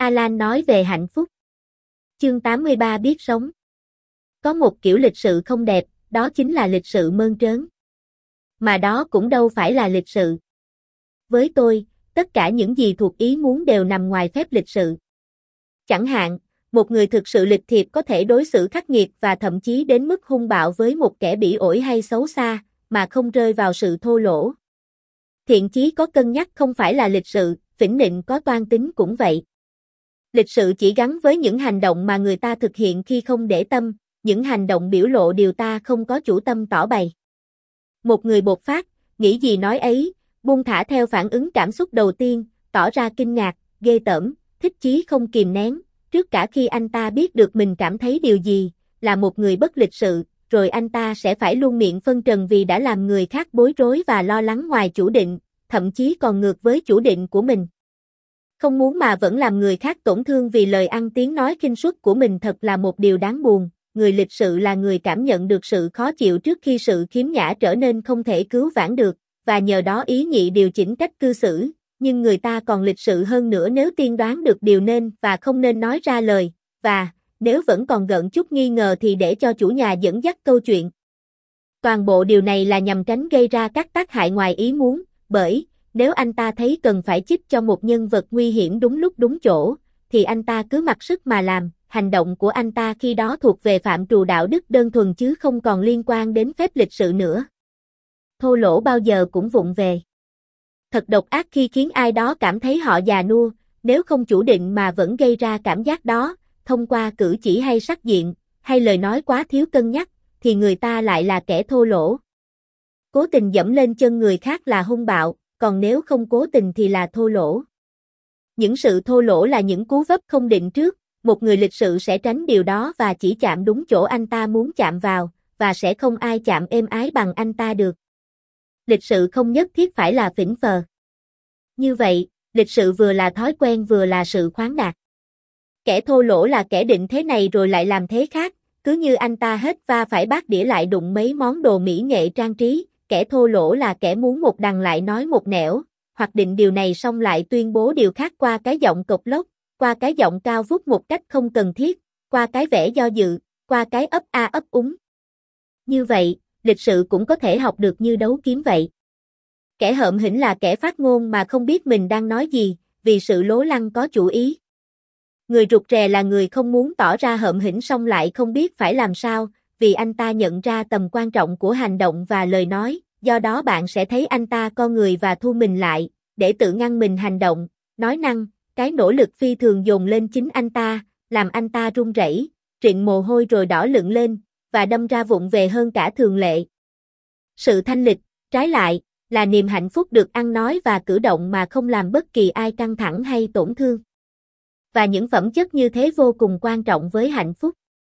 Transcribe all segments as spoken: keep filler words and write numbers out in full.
Alan nói về hạnh phúc. Chương tám mươi ba biết sống. Có một kiểu lịch sự không đẹp, đó chính là lịch sự mơn trớn. Mà đó cũng đâu phải là lịch sự. Với tôi, tất cả những gì thuộc ý muốn đều nằm ngoài phép lịch sự. Chẳng hạn, một người thực sự lịch thiệp có thể đối xử khắc nghiệt và thậm chí đến mức hung bạo với một kẻ bỉ ổi hay xấu xa, mà không rơi vào sự thô lỗ. Thiện chí có cân nhắc không phải là lịch sự, phỉnh nịnh có toan tính cũng vậy. Lịch sự chỉ gắn với những hành động mà người ta thực hiện khi không để tâm, những hành động biểu lộ điều ta không có chủ tâm tỏ bày. Một người bộc phát, nghĩ gì nói ấy, buông thả theo phản ứng cảm xúc đầu tiên, tỏ ra kinh ngạc, ghê tởm, thích chí không kìm nén, trước cả khi anh ta biết được mình cảm thấy điều gì, là một người bất lịch sự, rồi anh ta sẽ phải luôn miệng phân trần vì đã làm người khác bối rối và lo lắng ngoài chủ định, thậm chí còn ngược với chủ định của mình. Không muốn mà vẫn làm người khác tổn thương vì lời ăn tiếng nói khinh suất của mình thật là một điều đáng buồn. Người lịch sự là người cảm nhận được sự khó chịu trước khi sự khiếm nhã trở nên không thể cứu vãn được, và nhờ đó ý nhị điều chỉnh cách cư xử, nhưng người ta còn lịch sự hơn nữa nếu tiên đoán được điều nên và không nên nói ra lời, và, nếu vẫn còn gợn chút nghi ngờ thì để cho chủ nhà dẫn dắt câu chuyện. Toàn bộ điều này là nhằm tránh gây ra các tác hại ngoài ý muốn, bởi, nếu anh ta thấy cần phải chích cho một nhân vật nguy hiểm đúng lúc đúng chỗ, thì anh ta cứ mặc sức mà làm. Hành động của anh ta khi đó thuộc về phạm trù đạo đức đơn thuần chứ không còn liên quan đến phép lịch sự nữa. Thô lỗ bao giờ cũng vụng về. Thật độc ác khi khiến ai đó cảm thấy họ già nua, nếu không chủ định mà vẫn gây ra cảm giác đó, thông qua cử chỉ hay sắc diện, hay lời nói quá thiếu cân nhắc, thì người ta lại là kẻ thô lỗ. Cố tình dẫm lên chân người khác là hung bạo, còn nếu không cố tình thì là thô lỗ. Những sự thô lỗ là những cú vấp không định trước. Một người lịch sự sẽ tránh điều đó và chỉ chạm đúng chỗ anh ta muốn chạm vào, và sẽ không ai chạm êm ái bằng anh ta được. Lịch sự không nhất thiết phải là phỉnh phờ. Như vậy, lịch sự vừa là thói quen vừa là sự khoáng đạt. Kẻ thô lỗ là kẻ định thế này rồi lại làm thế khác, cứ như anh ta hết va phải bát đĩa lại đụng mấy món đồ mỹ nghệ trang trí. Kẻ thô lỗ là kẻ muốn một đằng lại nói một nẻo, hoặc định điều này xong lại tuyên bố điều khác qua cái giọng cộc lốc, qua cái giọng cao vút một cách không cần thiết, qua cái vẻ do dự, qua cái ấp a ấp úng. Như vậy, lịch sự cũng có thể học được như đấu kiếm vậy. Kẻ hợm hĩnh là kẻ phát ngôn mà không biết mình đang nói gì, vì sự lố lăng có chủ ý. Người rụt rè là người không muốn tỏ ra hợm hĩnh song lại không biết phải làm sao, vì anh ta nhận ra tầm quan trọng của hành động và lời nói, do đó bạn sẽ thấy anh ta co người và thu mình lại, để tự ngăn mình hành động, nói năng. Cái nỗ lực phi thường dồn lên chính anh ta, làm anh ta run rẩy, trịnh mồ hôi rồi đỏ lựng lên, và đâm ra vụng về hơn cả thường lệ. Sự thanh lịch, trái lại, là niềm hạnh phúc được ăn nói và cử động mà không làm bất kỳ ai căng thẳng hay tổn thương. Và những phẩm chất như thế vô cùng quan trọng với hạnh phúc.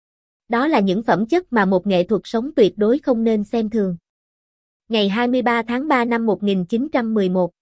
Đó là những phẩm chất mà một nghệ thuật sống tuyệt đối không nên xem thường. Ngày hai mươi ba tháng ba năm một nghìn chín trăm mười một